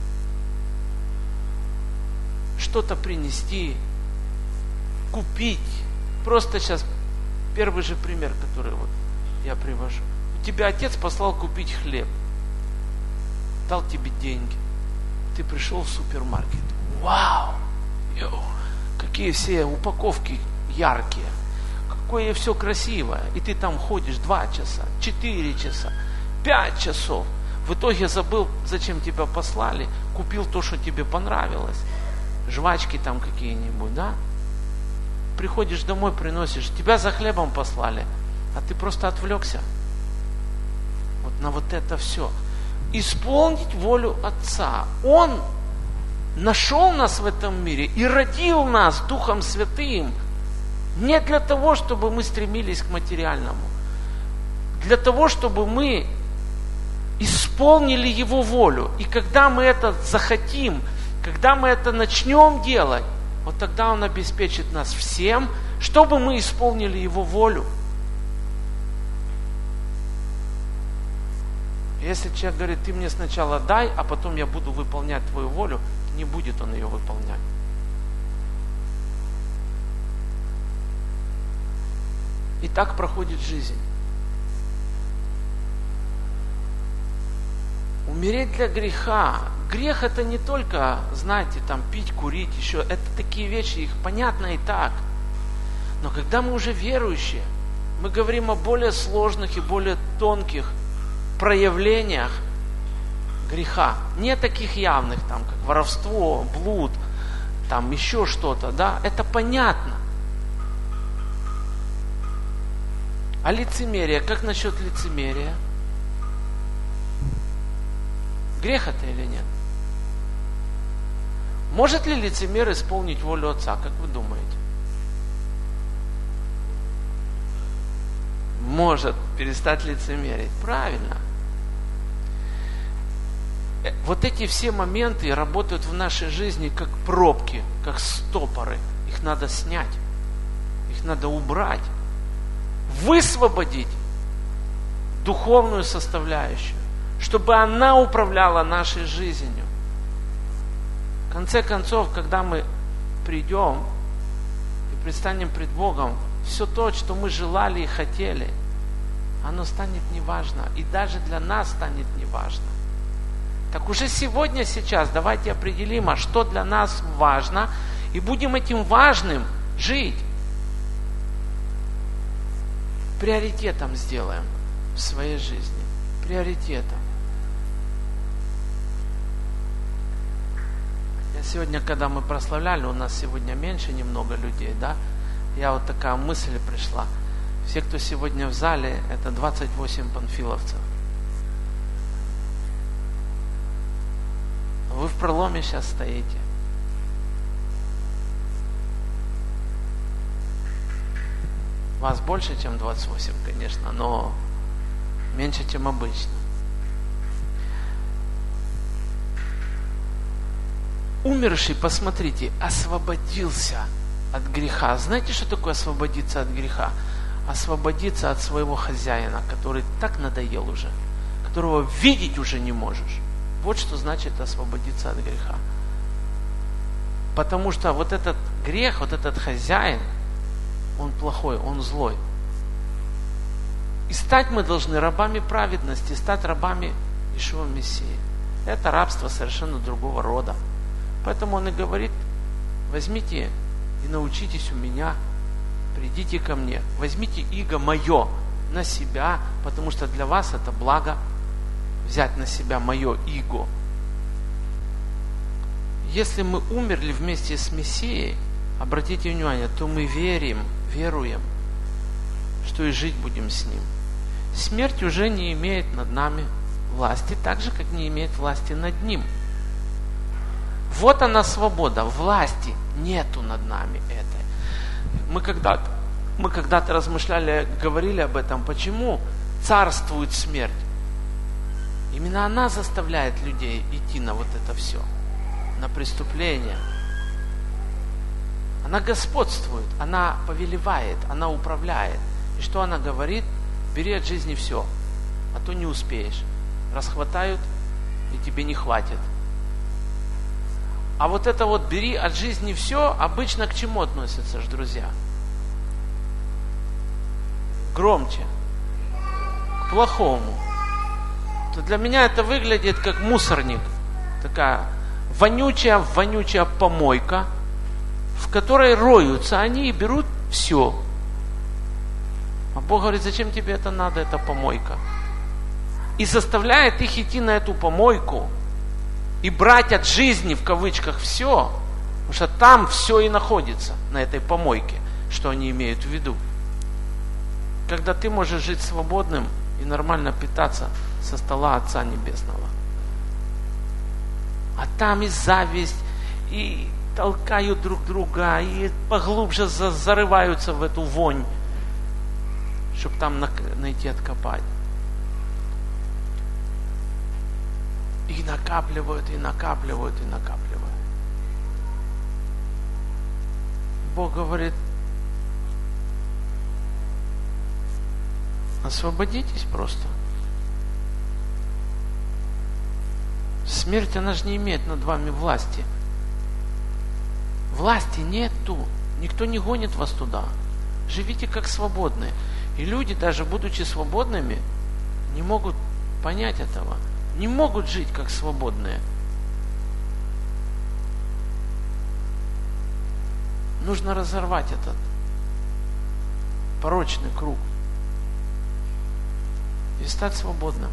Что-то принести, купить. Просто сейчас первый же пример, который вот я привожу. У тебя Отец послал купить хлеб. Дал тебе деньги. Ты пришел в супермаркет. Вау! Йоу, какие все упаковки яркие. Какое все красивое. И ты там ходишь два часа, четыре часа, пять часов. В итоге забыл, зачем тебя послали. Купил то, что тебе понравилось. Жвачки там какие-нибудь, да? Приходишь домой, приносишь. Тебя за хлебом послали. А ты просто отвлекся. Вот на вот это все. Исполнить волю Отца. Он нашел нас в этом мире и родил нас Духом Святым не для того, чтобы мы стремились к материальному, для того, чтобы мы исполнили Его волю. И когда мы это захотим, когда мы это начнем делать, вот тогда Он обеспечит нас всем, чтобы мы исполнили Его волю. Если человек говорит, ты мне сначала дай, а потом я буду выполнять твою волю, не будет он ее выполнять. И так проходит жизнь. Умереть для греха. Грех это не только, знаете, там пить, курить, еще. Это такие вещи, их понятно и так. Но когда мы уже верующие, мы говорим о более сложных и более тонких проявлениях греха. Не таких явных, там, как воровство, блуд, там еще что-то, да, это понятно. А лицемерие, как насчет лицемерия? Грех это или нет? Может ли лицемер исполнить волю Отца, как вы думаете? Может перестать лицемерить. Правильно. Вот эти все моменты работают в нашей жизни как пробки, как стопоры. Их надо снять, их надо убрать, высвободить духовную составляющую, чтобы она управляла нашей жизнью. В конце концов, когда мы придем и предстанем пред Богом, все то, что мы желали и хотели, оно станет неважно. И даже для нас станет неважно. Так уже сегодня, сейчас давайте определим, а что для нас важно, и будем этим важным жить. Приоритетом сделаем в своей жизни. Приоритетом. Я сегодня, когда мы прославляли, у нас сегодня меньше немного людей, да? Я вот такая мысль пришла. Все, кто сегодня в зале, это двадцать восемь панфиловцев. Вы в проломе сейчас стоите. Вас больше, чем двадцать восемь, конечно, но меньше, чем обычно. Умерший, посмотрите, освободился от греха. Знаете, что такое освободиться от греха? Освободиться от своего хозяина, который так надоел уже, которого видеть уже не можешь. Вот что значит освободиться от греха. Потому что вот этот грех, вот этот хозяин, он плохой, он злой. И стать мы должны рабами праведности, стать рабами Иешуа Мессии. Это рабство совершенно другого рода. Поэтому он и говорит: возьмите и научитесь у меня, придите ко мне, возьмите иго мое на себя, потому что для вас это благо взять на себя мое иго. Если мы умерли вместе с Мессией, обратите внимание, то мы верим, веруем, что и жить будем с Ним. Смерть уже не имеет над нами власти, так же, как не имеет власти над Ним. Вот она свобода, власти нету над нами этой. Мы когда-то, мы когда-то размышляли, говорили об этом, почему царствует смерть. Именно она заставляет людей идти на вот это все, на преступление. Она господствует, она повелевает, она управляет. И что она говорит? Бери от жизни все, а то не успеешь. Расхватают, и тебе не хватит. А вот это вот бери от жизни все, обычно к чему относится, ж, друзья? Громче. К плохому. То для меня это выглядит как мусорник. Такая вонючая, вонючая помойка, в которой роются они и берут все. А Бог говорит: зачем тебе это надо, эта помойка? И заставляет их идти на эту помойку и брать от жизни, в кавычках, все, потому что там все и находится, на этой помойке, что они имеют в виду. Когда ты можешь жить свободным и нормально питаться со стола Отца Небесного. А там и зависть, и толкают друг друга, и поглубже зарываются в эту вонь, чтобы там найти, откопать. И накапливают, и накапливают, и накапливают. Бог говорит: освободитесь просто. Смерть, она же не имеет над вами власти. Власти нету. Никто не гонит вас туда. Живите как свободные. И люди, даже будучи свободными, не могут понять этого. Не могут жить как свободные. Нужно разорвать этот порочный круг и стать свободным.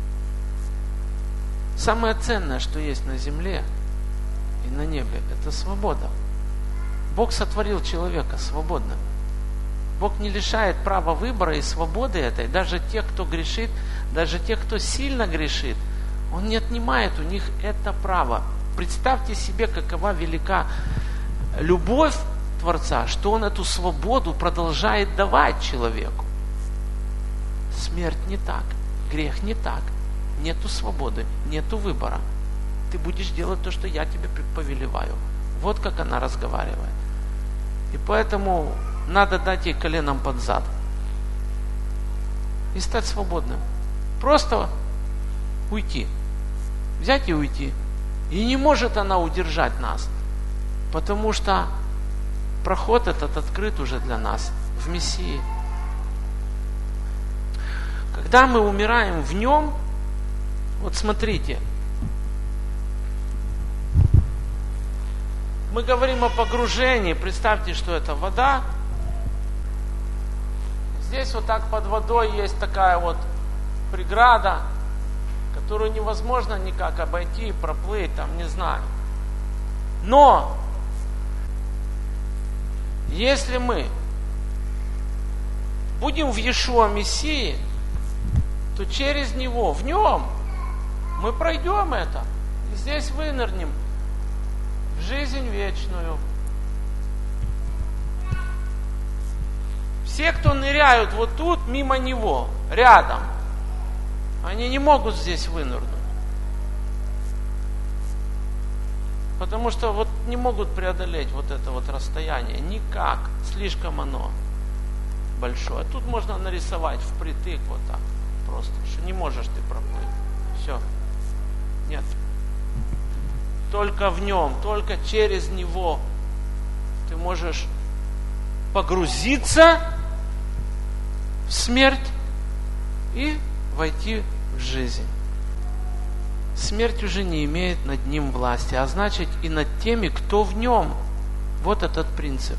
Самое ценное, что есть на земле и на небе, это свобода. Бог сотворил человека свободным. Бог не лишает права выбора и свободы этой. Даже тех, кто грешит, даже тех, кто сильно грешит, Он не отнимает у них это право. Представьте себе, какова велика любовь Творца, что Он эту свободу продолжает давать человеку. Смерть не так, грех не так. Нету свободы, нету выбора. Ты будешь делать то, что я тебе повелеваю. Вот как она разговаривает. И поэтому надо дать ей коленом под зад. И стать свободным. Просто уйти. Взять и уйти. И не может она удержать нас. Потому что проход этот открыт уже для нас в Мессии. Когда мы умираем в Нем, вот смотрите, мы говорим о погружении. Представьте, что это вода. Здесь вот так под водой есть такая вот преграда, которую невозможно никак обойти, проплыть, там, не знаю. Но если мы будем в Иешуа Мессии, то через Него, в Нем, мы пройдем это. И здесь вынырнем в жизнь вечную. Все, кто ныряют вот тут, мимо него, рядом, они не могут здесь вынырнуть. Потому что вот не могут преодолеть вот это вот расстояние. Никак. Слишком оно большое. Тут можно нарисовать впритык вот так. Просто. Что не можешь ты проплыть. Все. Нет. Только в нем, только через него ты можешь погрузиться в смерть и войти в жизнь. Смерть уже не имеет над ним власти, а значит и над теми, кто в нем. Вот этот принцип.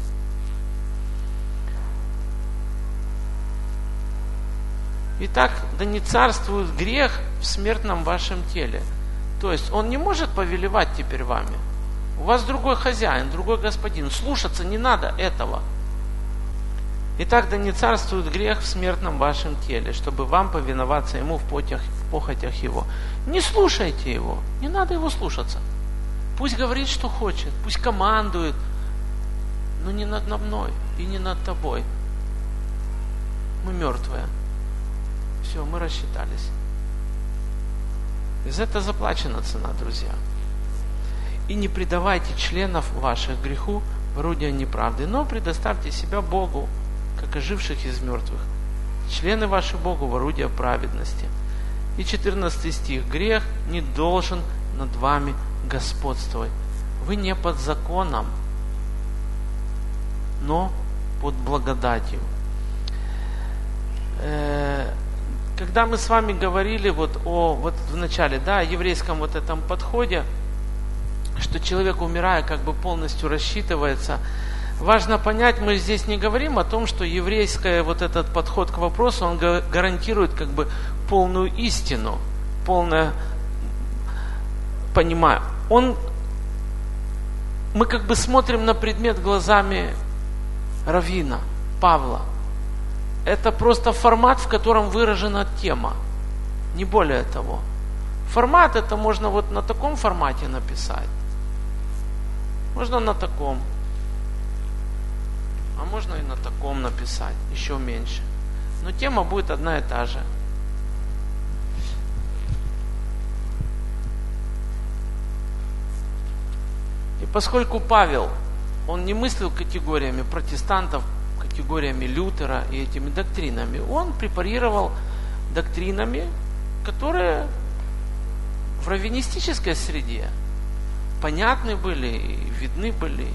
Итак, да не царствует грех в смертном вашем теле. То есть он не может повелевать теперь вами. У вас другой хозяин, другой господин. Слушаться не надо этого. Итак, да не царствует грех в смертном вашем теле, чтобы вам повиноваться ему в похотях, в похотях его. Не слушайте его, не надо его слушаться. Пусть говорит, что хочет, пусть командует, но не над мной и не над тобой. Мы мертвые. Все, мы рассчитались. И за это заплачена цена, друзья. И не предавайте членов ваших греху в орудие неправды, но предоставьте себя Богу, как оживших из мертвых. Члены ваши Богу в орудие праведности. И четырнадцатый стих. Грех не должен над вами господствовать. Вы не под законом, но под благодатью. Когда мы с вами говорили вот о, вот в начале, да, о еврейском вот этом подходе, что человек, умирая, как бы полностью рассчитывается, важно понять, мы здесь не говорим о том, что еврейский вот этот подход к вопросу, он гарантирует как бы полную истину, полное понимание. Он, мы как бы смотрим на предмет глазами раввина Павла. Это просто формат, в котором выражена тема, не более того. Формат это можно вот на таком формате написать, можно на таком, а можно и на таком написать, еще меньше. Но тема будет одна и та же. И поскольку Павел, он не мыслил категориями протестантов, категориями Лютера и этими доктринами, он препарировал доктринами, которые в раввинистической среде понятны были и видны были.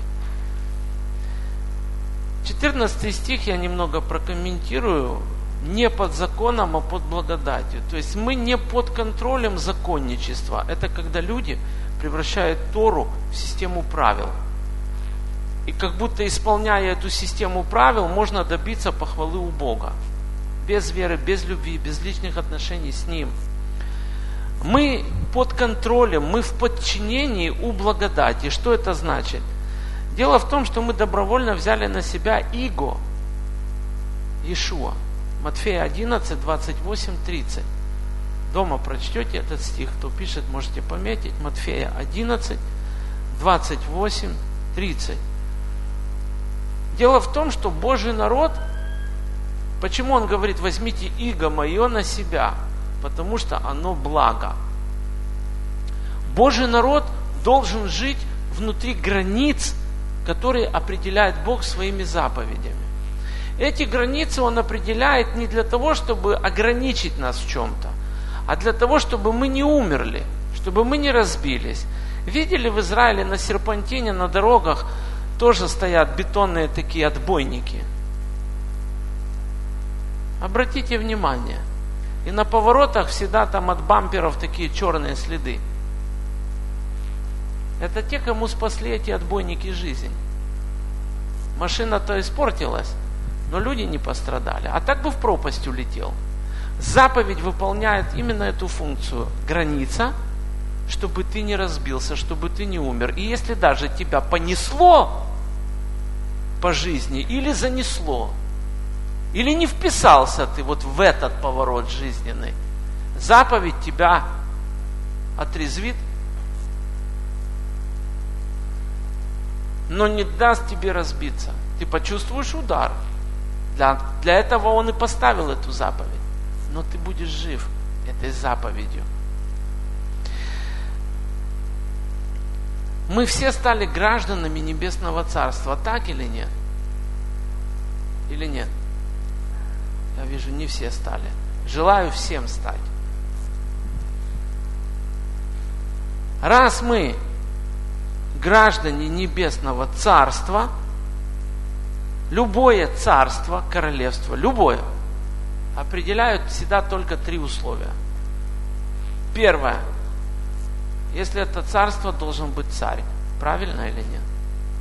четырнадцатый стих я немного прокомментирую. Не под законом, а под благодатью. То есть мы не под контролем законничества. Это когда люди превращают Тору в систему правил. И как будто исполняя эту систему правил, можно добиться похвалы у Бога. Без веры, без любви, без личных отношений с Ним. Мы под контролем, мы в подчинении у благодати. Что это значит? Дело в том, что мы добровольно взяли на себя иго Иешуа. Матфея одиннадцать, двадцать восемь, тридцать. Дома прочтете этот стих, кто пишет, можете пометить. Матфея одиннадцать, двадцать восемь, тридцать. Дело в том, что Божий народ, почему он говорит, возьмите иго мое на себя? Потому что оно благо. Божий народ должен жить внутри границ, которые определяет Бог своими заповедями. Эти границы Он определяет не для того, чтобы ограничить нас в чем-то, а для того, чтобы мы не умерли, чтобы мы не разбились. Видели в Израиле на серпантине, на дорогах тоже стоят бетонные такие отбойники? Обратите внимание. И на поворотах всегда там от бамперов такие черные следы. Это те, кому спасли эти отбойники жизнь. Машина-то испортилась, но люди не пострадали. А так бы в пропасть улетел. Заповедь выполняет именно эту функцию. Граница, чтобы ты не разбился, чтобы ты не умер. И если даже тебя понесло по жизни или занесло, или не вписался ты вот в этот поворот жизненный, заповедь тебя отрезвит но не даст тебе разбиться. Ты почувствуешь удар. Для, для этого Он и поставил эту заповедь. Но ты будешь жив этой заповедью. Мы все стали гражданами Небесного Царства, так или нет? Или нет? Я вижу, не все стали. Желаю всем стать. Раз мы граждане Небесного Царства, любое царство, королевство, любое, определяют всегда только три условия. Первое. Если это царство, должен быть царь. Правильно или нет?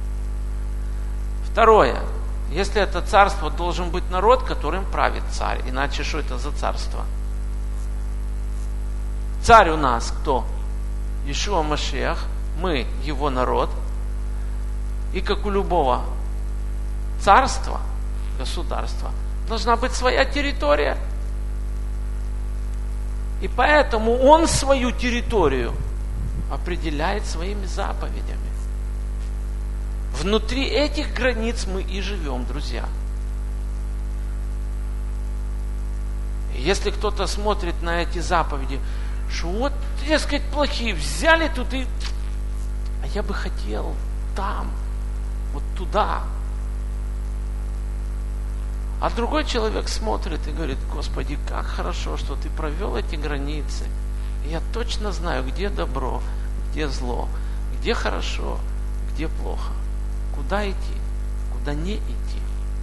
Второе. Если это царство, должен быть народ, которым правит царь. Иначе что это за царство? Царь у нас кто? Иешуа Машиах. Мы его народ. И как у любого царства, государства, должна быть своя территория. И поэтому он свою территорию определяет своими заповедями. Внутри этих границ мы и живем, друзья. И если кто-то смотрит на эти заповеди, что вот, дескать, плохие, взяли тут и... А я бы хотел там, вот туда. А другой человек смотрит и говорит: Господи, как хорошо, что Ты провел эти границы. И я точно знаю, где добро, где зло, где хорошо, где плохо. Куда идти, куда не идти.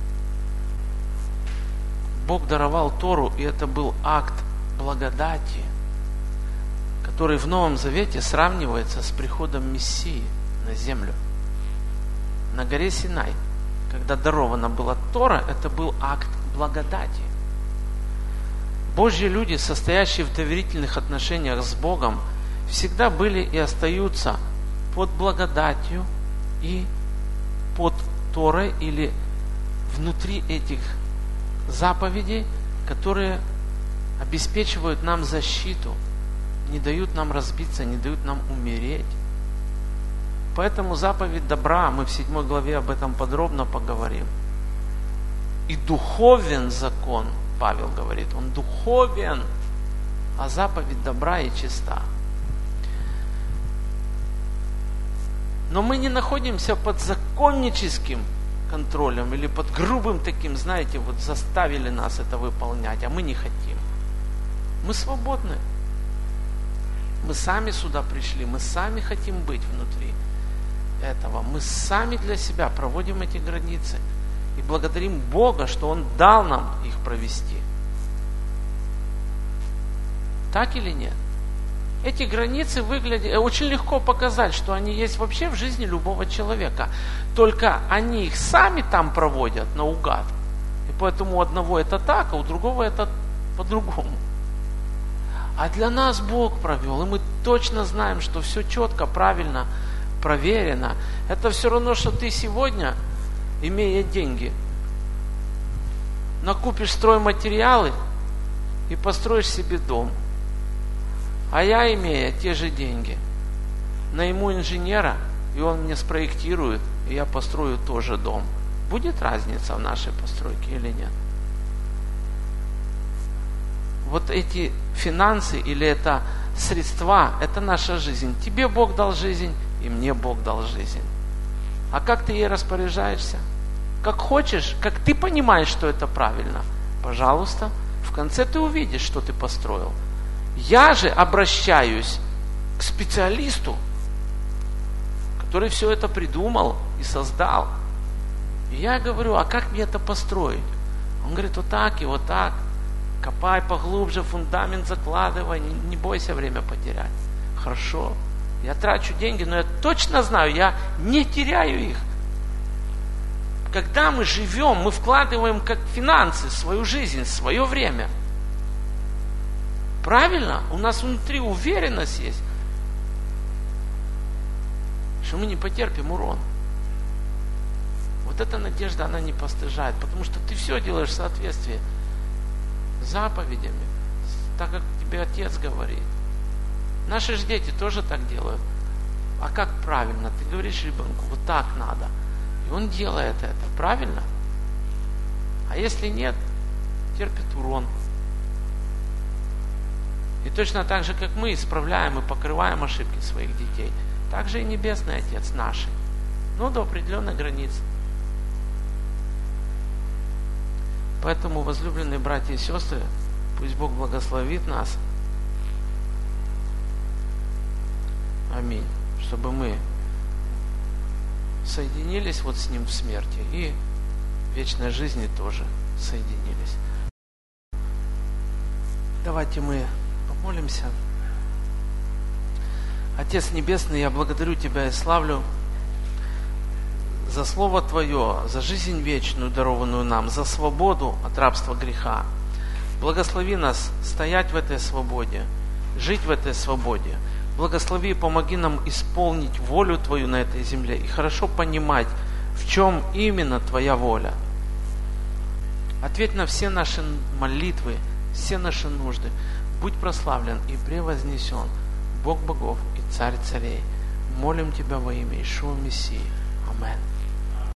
Бог даровал Тору, и это был акт благодати, который в Новом Завете сравнивается с приходом Мессии на землю. На горе Синай, когда дарована была Тора, это был акт благодати. Божьи люди, состоящие в доверительных отношениях с Богом, всегда были и остаются под благодатью и под Торой или внутри этих заповедей, которые обеспечивают нам защиту, не дают нам разбиться, не дают нам умереть. Поэтому заповедь добра, мы в седьмой главе об этом подробно поговорим. И духовен закон, Павел говорит, он духовен, а заповедь добра и чиста. Но мы не находимся под законническим контролем или под грубым таким, знаете, вот заставили нас это выполнять, а мы не хотим. Мы свободны. Мы сами сюда пришли, мы сами хотим быть внутри этого. Мы сами для себя проводим эти границы. И благодарим Бога, что Он дал нам их провести. Так или нет? Эти границы выглядят... Очень легко показать, что они есть вообще в жизни любого человека. Только они их сами там проводят наугад. И поэтому у одного это так, а у другого это по-другому. А для нас Бог провел. И мы точно знаем, что все четко, правильно, проверено. Это все равно, что ты сегодня, имея деньги, накупишь стройматериалы и построишь себе дом. А я, имея те же деньги, найму инженера, и он мне спроектирует, и я построю тоже дом. Будет разница в нашей постройке или нет? Вот эти финансы или это средства, это наша жизнь. Тебе Бог дал жизнь, и мне Бог дал жизнь. А как ты ей распоряжаешься? Как хочешь, как ты понимаешь, что это правильно, пожалуйста, в конце ты увидишь, что ты построил. Я же обращаюсь к специалисту, который все это придумал и создал. И я говорю: а как мне это построить? Он говорит: вот так и вот так. Копай поглубже, фундамент закладывай, не, не бойся время потерять. Хорошо, я трачу деньги, но я точно знаю, я не теряю их. Когда мы живем, мы вкладываем как финансы, свою жизнь, свое время. Правильно? У нас внутри уверенность есть, что мы не потерпим урон. Вот эта надежда, она не постыжает, потому что ты все делаешь в соответствии с заповедями, так как тебе Отец говорит. Наши же дети тоже так делают. а как правильно? Ты говоришь ребенку, вот так надо. И он делает это, правильно? А если нет, терпит урон. И точно так же, как мы исправляем и покрываем ошибки своих детей, так же и Небесный Отец наши. Но до определенной границы. Поэтому, возлюбленные братья и сестры, пусть Бог благословит нас. Аминь. Чтобы мы соединились вот с Ним в смерти и в вечной жизни тоже соединились. Давайте мы помолимся. Отец Небесный, я благодарю Тебя и славлю за Слово Твое, за жизнь вечную, дарованную нам, за свободу от рабства греха. Благослови нас стоять в этой свободе, жить в этой свободе. Благослови и помоги нам исполнить волю Твою на этой земле и хорошо понимать, в чем именно Твоя воля. Ответь на все наши молитвы, все наши нужды. Будь прославлен и превознесен, Бог богов и Царь царей. Молим Тебя во имя Иешуа Мессии. Аминь.